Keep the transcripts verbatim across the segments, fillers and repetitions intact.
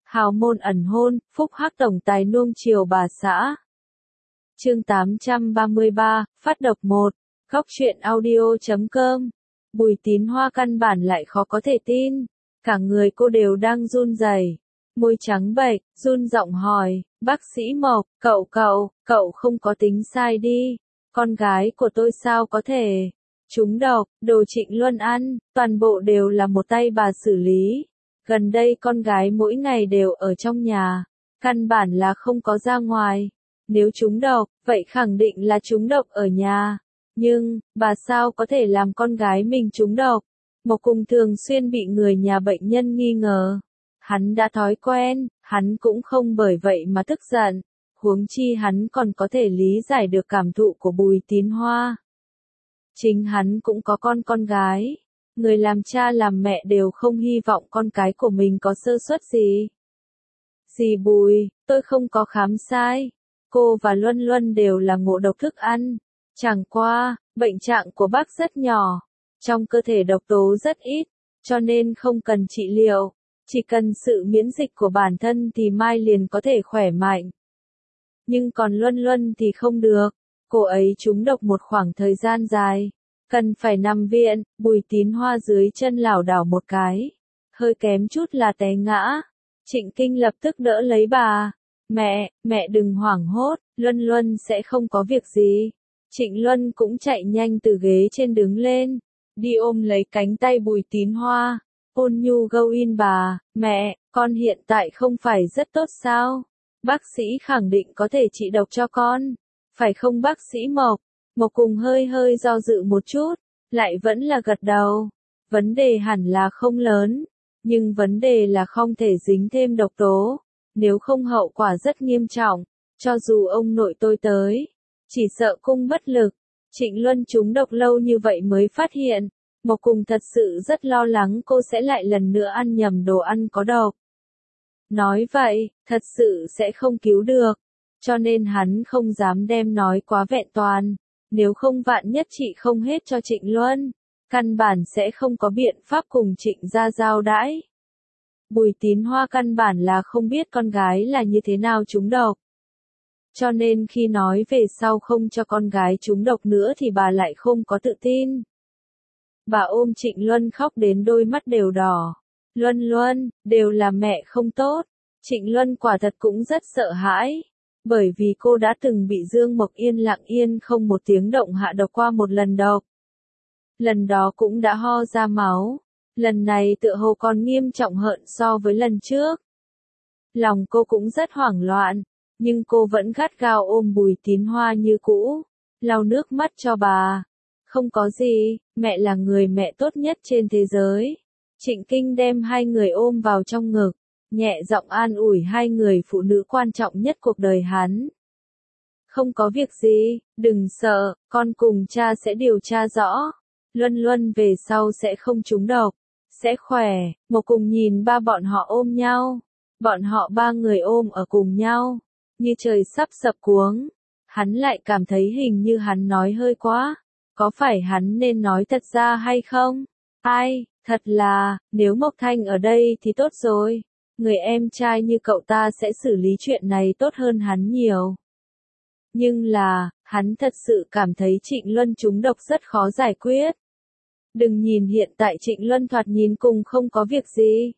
hào môn ẩn hôn, phúc hắc tổng tài nuông chiều bà xã. Chương tám trăm ba mươi ba, phát độc một, góc truyện audio chấm com. Bùi Tín Hoa căn bản lại khó có thể tin, cả người cô đều đang run rẩy, môi trắng bệch, run giọng hỏi, bác sĩ Mộc, cậu cậu, cậu không có tính sai đi, con gái của tôi sao có thể trúng độc, đồ Trịnh Luân ăn, toàn bộ đều là một tay bà xử lý. Gần đây con gái mỗi ngày đều ở trong nhà, căn bản là không có ra ngoài. Nếu trúng độc, vậy khẳng định là trúng độc ở nhà. Nhưng, bà sao có thể làm con gái mình trúng độc? Mộc Cùng thường xuyên bị người nhà bệnh nhân nghi ngờ. Hắn đã thói quen, hắn cũng không bởi vậy mà tức giận. Huống chi hắn còn có thể lý giải được cảm thụ của Bùi Tín Hoa. Chính hắn cũng có con con gái. Người làm cha làm mẹ đều không hy vọng con cái của mình có sơ suất gì. Dì Bùi, tôi không có khám sai. Cô và Luân Luân đều là ngộ độc thức ăn. Chẳng qua, bệnh trạng của bác rất nhỏ. Trong cơ thể độc tố rất ít, cho nên không cần trị liệu. Chỉ cần sự miễn dịch của bản thân thì mai liền có thể khỏe mạnh. Nhưng còn Luân Luân thì không được. Cô ấy trúng độc một khoảng thời gian dài. Cần phải nằm viện, Bùi Tín Hoa dưới chân lảo đảo một cái. Hơi kém chút là té ngã. Trịnh Kinh lập tức đỡ lấy bà. Mẹ, mẹ đừng hoảng hốt, Luân Luân sẽ không có việc gì. Trịnh Luân cũng chạy nhanh từ ghế trên đứng lên. Đi ôm lấy cánh tay Bùi Tín Hoa. Ôn nhu gâu in bà, mẹ, con hiện tại không phải rất tốt sao? Bác sĩ khẳng định có thể trị độc cho con. Phải không bác sĩ Mộc? Mộc Cùng hơi hơi do dự một chút, lại vẫn là gật đầu. Vấn đề hẳn là không lớn, nhưng vấn đề là không thể dính thêm độc tố, nếu không hậu quả rất nghiêm trọng, cho dù ông nội tôi tới, chỉ sợ cung bất lực. Trịnh Luân trúng độc lâu như vậy mới phát hiện, Mộc Cùng thật sự rất lo lắng cô sẽ lại lần nữa ăn nhầm đồ ăn có độc. Nói vậy, thật sự sẽ không cứu được, cho nên hắn không dám đem nói quá vẹn toàn. Nếu không vạn nhất trị không hết cho Trịnh Luân, căn bản sẽ không có biện pháp cùng Trịnh gia giao đãi. Bùi Tín Hoa căn bản là không biết con gái là như thế nào trúng độc. Cho nên khi nói về sau không cho con gái trúng độc nữa thì bà lại không có tự tin. Bà ôm Trịnh Luân khóc đến đôi mắt đều đỏ. Luân Luân, đều là mẹ không tốt. Trịnh Luân quả thật cũng rất sợ hãi. Bởi vì cô đã từng bị Dương Mộc Yên lặng yên không một tiếng động hạ độc qua một lần độc. Lần đó cũng đã ho ra máu. Lần này tựa hồ còn nghiêm trọng hơn so với lần trước. Lòng cô cũng rất hoảng loạn, nhưng cô vẫn gắt gao ôm Bùi Tín Hoa như cũ, lau nước mắt cho bà. Không có gì, mẹ là người mẹ tốt nhất trên thế giới. Trịnh Kinh đem hai người ôm vào trong ngực, nhẹ giọng an ủi hai người phụ nữ quan trọng nhất cuộc đời hắn. Không có việc gì, đừng sợ, con cùng cha sẽ điều tra rõ. Luân Luân về sau sẽ không trúng độc, sẽ khỏe. Mộc Cùng nhìn ba bọn họ ôm nhau. Bọn họ ba người ôm ở cùng nhau, như trời sắp sập cuống. Hắn lại cảm thấy hình như hắn nói hơi quá. Có phải hắn nên nói thật ra hay không? Ai, thật là, nếu Mộc Thanh ở đây thì tốt rồi. Người em trai như cậu ta sẽ xử lý chuyện này tốt hơn hắn nhiều. Nhưng là, hắn thật sự cảm thấy Trịnh Luân trúng độc rất khó giải quyết. Đừng nhìn hiện tại Trịnh Luân thoạt nhìn cùng không có việc gì.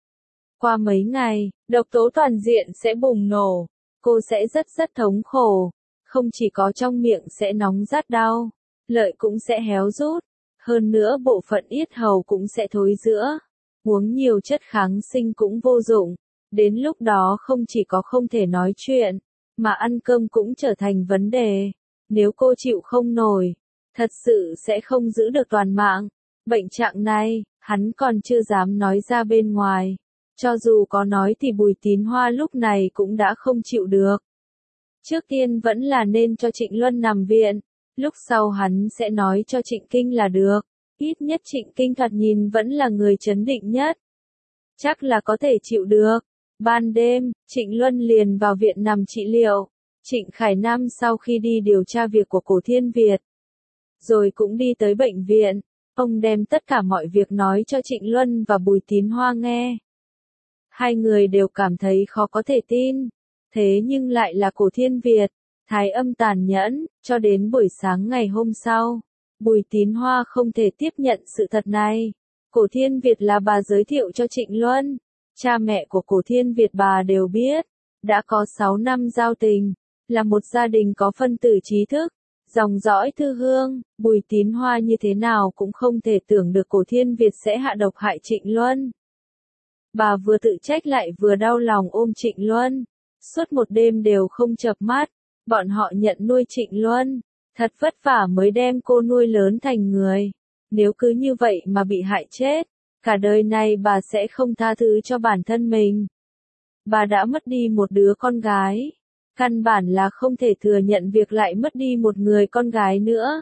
Qua mấy ngày, độc tố toàn diện sẽ bùng nổ. Cô sẽ rất rất thống khổ. Không chỉ có trong miệng sẽ nóng rát đau, lợi cũng sẽ héo rút. Hơn nữa bộ phận yết hầu cũng sẽ thối rữa. Uống nhiều chất kháng sinh cũng vô dụng. Đến lúc đó không chỉ có không thể nói chuyện, mà ăn cơm cũng trở thành vấn đề. Nếu cô chịu không nổi, thật sự sẽ không giữ được toàn mạng. Bệnh trạng này, hắn còn chưa dám nói ra bên ngoài. Cho dù có nói thì Bùi Tín Hoa lúc này cũng đã không chịu được. Trước tiên vẫn là nên cho Trịnh Luân nằm viện. Lúc sau hắn sẽ nói cho Trịnh Kinh là được. Ít nhất Trịnh Kinh thoạt nhìn vẫn là người trấn định nhất. Chắc là có thể chịu được. Ban đêm, Trịnh Luân liền vào viện nằm trị liệu. Trịnh Khải Nam sau khi đi điều tra việc của Cổ Thiên Việt, rồi cũng đi tới bệnh viện. Ông đem tất cả mọi việc nói cho Trịnh Luân và Bùi Tín Hoa nghe. Hai người đều cảm thấy khó có thể tin. Thế nhưng lại là Cổ Thiên Việt, thái âm tàn nhẫn, cho đến buổi sáng ngày hôm sau. Bùi Tín Hoa không thể tiếp nhận sự thật này. Cổ Thiên Việt là bà giới thiệu cho Trịnh Luân. Cha mẹ của Cổ Thiên Việt bà đều biết. Đã có sáu năm giao tình. Là một gia đình có phân tử trí thức. Dòng dõi thư hương. Bùi Tín Hoa như thế nào cũng không thể tưởng được Cổ Thiên Việt sẽ hạ độc hại Trịnh Luân. Bà vừa tự trách lại vừa đau lòng ôm Trịnh Luân. Suốt một đêm đều không chợp mắt. Bọn họ nhận nuôi Trịnh Luân. Thật vất vả mới đem cô nuôi lớn thành người. Nếu cứ như vậy mà bị hại chết, cả đời này bà sẽ không tha thứ cho bản thân mình. Bà đã mất đi một đứa con gái. Căn bản là không thể thừa nhận việc lại mất đi một người con gái nữa.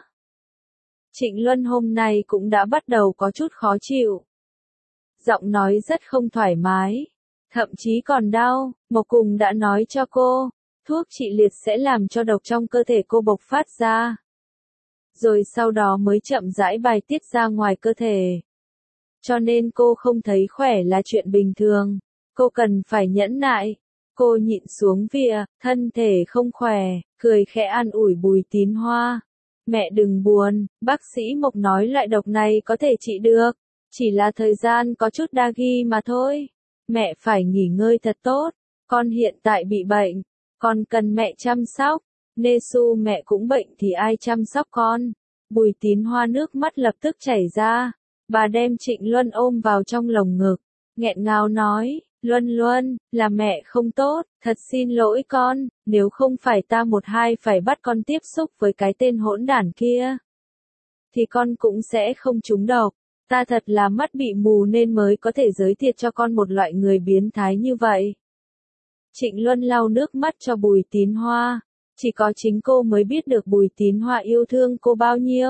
Trịnh Luân hôm nay cũng đã bắt đầu có chút khó chịu. Giọng nói rất không thoải mái. Thậm chí còn đau. Mộc Cùng đã nói cho cô, thuốc trị liệt sẽ làm cho độc trong cơ thể cô bộc phát ra. Rồi sau đó mới chậm rãi bài tiết ra ngoài cơ thể. Cho nên cô không thấy khỏe là chuyện bình thường. Cô cần phải nhẫn nại. Cô nhịn xuống vỉa, thân thể không khỏe, cười khẽ an ủi Bùi Tín Hoa. Mẹ đừng buồn, bác sĩ Mộc nói loại độc này có thể trị được. Chỉ là thời gian có chút đa ghi mà thôi. Mẹ phải nghỉ ngơi thật tốt. Con hiện tại bị bệnh. Con cần mẹ chăm sóc. Nê Su mẹ cũng bệnh thì ai chăm sóc con? Bùi Tín Hoa nước mắt lập tức chảy ra. Bà đem Trịnh Luân ôm vào trong lồng ngực. Nghẹn ngào nói, Luân Luân, là mẹ không tốt, thật xin lỗi con, nếu không phải ta một hai phải bắt con tiếp xúc với cái tên hỗn đản kia. Thì con cũng sẽ không trúng độc. Ta thật là mắt bị mù nên mới có thể giới thiệu cho con một loại người biến thái như vậy. Trịnh Luân lau nước mắt cho Bùi Tín Hoa. Chỉ có chính cô mới biết được Bùi Tín Hoa yêu thương cô bao nhiêu.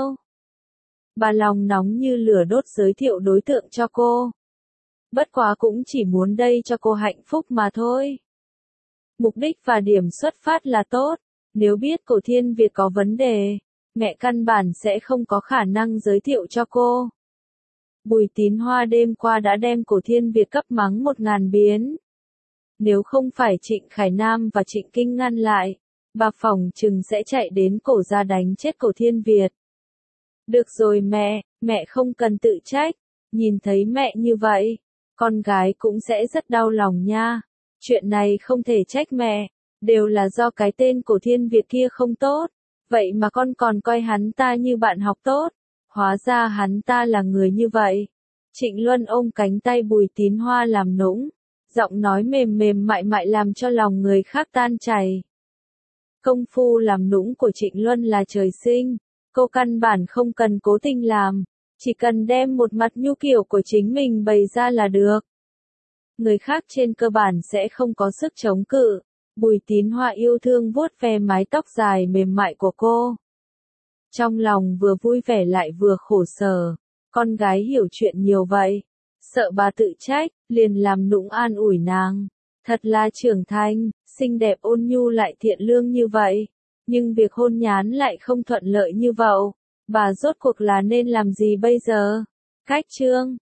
Bà lòng nóng như lửa đốt giới thiệu đối tượng cho cô. Bất quá cũng chỉ muốn đây cho cô hạnh phúc mà thôi. Mục đích và điểm xuất phát là tốt. Nếu biết Cổ Thiên Việt có vấn đề, mẹ căn bản sẽ không có khả năng giới thiệu cho cô. Bùi Tín Hoa đêm qua đã đem Cổ Thiên Việt cấp mắng một ngàn biến. Nếu không phải Trịnh Khải Nam và Trịnh Kinh ngăn lại, bà phỏng chừng sẽ chạy đến cổ ra đánh chết Cổ Thiên Việt. Được rồi mẹ, mẹ không cần tự trách. Nhìn thấy mẹ như vậy, con gái cũng sẽ rất đau lòng nha. Chuyện này không thể trách mẹ, đều là do cái tên Cổ Thiên Việt kia không tốt. Vậy mà con còn coi hắn ta như bạn học tốt. Hóa ra hắn ta là người như vậy. Trịnh Luân ôm cánh tay Bùi Tín Hoa làm nũng. Giọng nói mềm mềm mại mại làm cho lòng người khác tan chảy. Công phu làm nũng của Trịnh Luân là trời sinh. Cô căn bản không cần cố tình làm. Chỉ cần đem một mặt nhu kiểu của chính mình bày ra là được. Người khác trên cơ bản sẽ không có sức chống cự. Bùi Tín Hoa yêu thương vuốt ve mái tóc dài mềm mại của cô. Trong lòng vừa vui vẻ lại vừa khổ sở. Con gái hiểu chuyện nhiều vậy. Sợ bà tự trách, liền làm nũng an ủi nàng. Thật là trưởng thành, xinh đẹp ôn nhu lại thiện lương như vậy. Nhưng việc hôn nhán lại không thuận lợi như vậy. Bà rốt cuộc là nên làm gì bây giờ? Cách chương